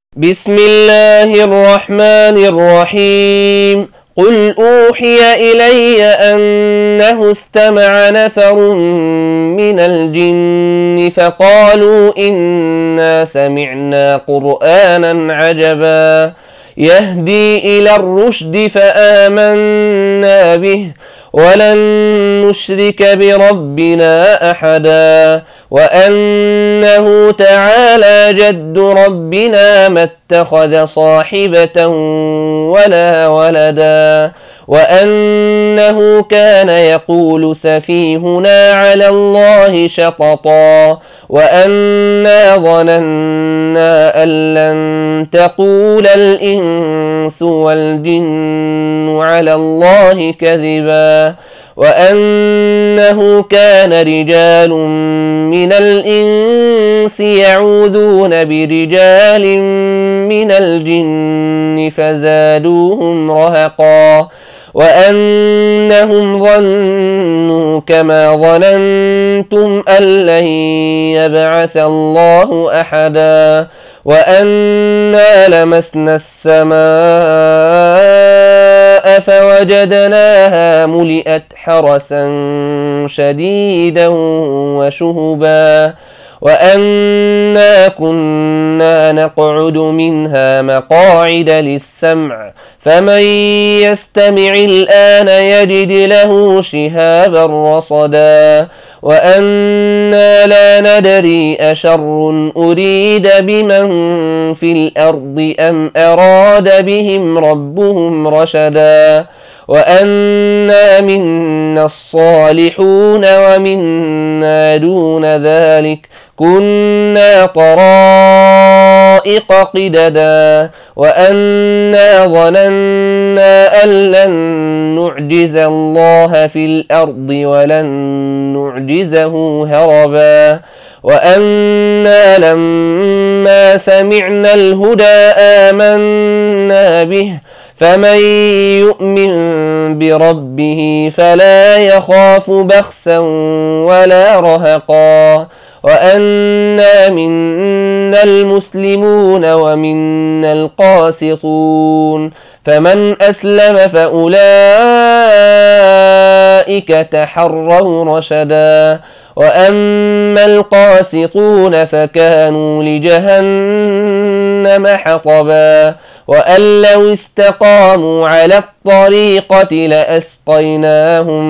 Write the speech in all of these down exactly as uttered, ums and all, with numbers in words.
بسم الله الرحمن الرحيم قل أوحي إلي أنه استمع نفر من الجن فقالوا إنا سمعنا قرآنا عجبا يهدي إلى الرشد فآمنا به ولن نشرك بربنا أحدا وأنه تعالى جد ربنا ما اتخذ صاحبة ولا ولدا وأنه كان يقول سفيهنا على الله شططا وأنا ظننا أن لن تقول الإنس والجن على الله كذبا وأنه كان رجال من الإنس يعوذون برجال من الجن فزادوهم رهقا وأنهم ظنوا كما ظننتم أن لن يبعث الله أحدا وأنا لمسنا السماء فوجدناها ملئت حرسا شديدا وشهبا وأنا كنا نقعد منها مقاعد للسمع فمن يستمع الآن يجد له شهابا رصدا وأنا لا ندري أشر أريد بمن في الأرض أم أراد بهم ربهم رشدا وأنا منا الصالحون ومنا دون ذلك كنا طرائق قددا وأنا ظننا أن لن نعجز الله في الأرض ولن نعجزه هربا وأنا لما سمعنا الهدى آمنا به فمن يؤمن بربه فلا يخاف بخسا ولا رهقا وأنا منا المسلمون ومنا القاسطون فمن أسلم فأولئك تحروا رشدا وأما القاسطون فكانوا لجهنم حطبا وأن لو استقاموا على الطريقة لأسقيناهم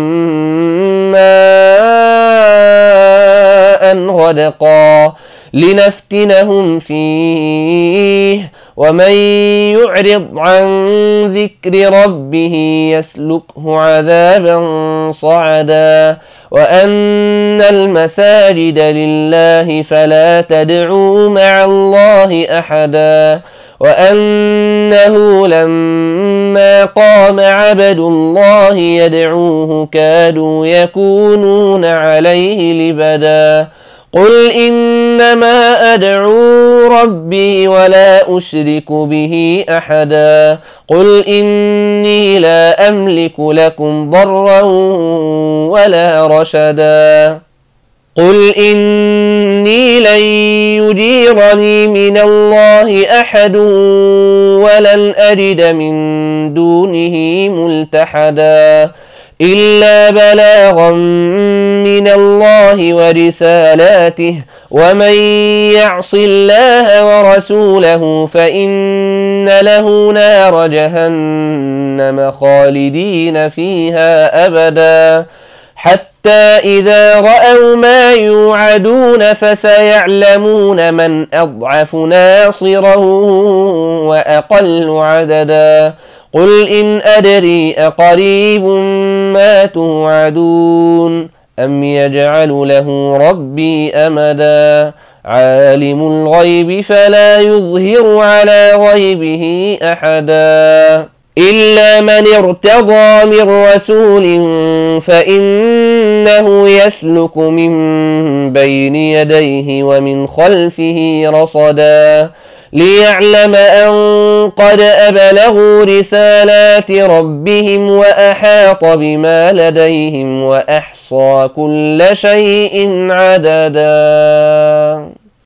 ماء غدقا لنفتنهم فيه ومن يعرض عن ذكر ربه يسلكه عذابا صعدا وأن المساجد لله فلا تدعوا مع الله أحدا وأنه لما قام عبد الله يدعوه كادوا يكونون عليه لبدا قل إنما أدعو ربي ولا أشرك به أحدا قل إني لا أملك لكم ضرا ولا رشدا قل إني لن يجيرني من الله أحد ولن أجد من دونه ملتحدا إلا بلاغا من الله ورسالاته ومن يعص الله ورسوله فإن له نار جهنم خالدين فيها أبدا حتى إذا رأوا ما يوعدون فسيعلمون من أضعف ناصرا وأقل عددا قل إن أدري أقريب ما توعدون أم يجعل له ربي أمدا عالم الغيب فلا يظهر على غيبه أحدا إلا من ارتضى من رسول فإنه يسلك من بين يديه ومن خلفه رصدا ليعلم أن قد أبلغوا رسالات ربهم وأحاط بما لديهم وأحصى كل شيء عددا.